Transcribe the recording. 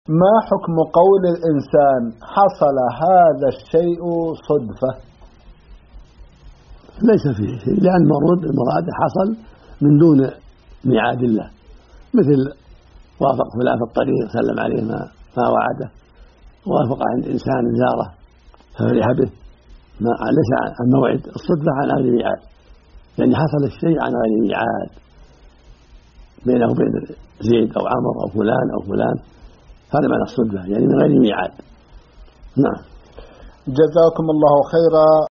ما حكم قول الإنسان حصل هذا الشيء صدفة؟ ليس فيه شيء، لأن المراد حصل من دون ميعاد الله، مثل وافق فلان في الطريق سلم عليه ما وعده، وافق عند إنسان زاره ففرح به، ليس عن موعد. الصدفة عن غير ميعاد، يعني حصل الشيء عن غير ميعاد بينه وبين زيد أو عمر أو فلان، هذا معنى الصدفة، يعني من غير ميعاد. نعم. جزاكم الله خيرا.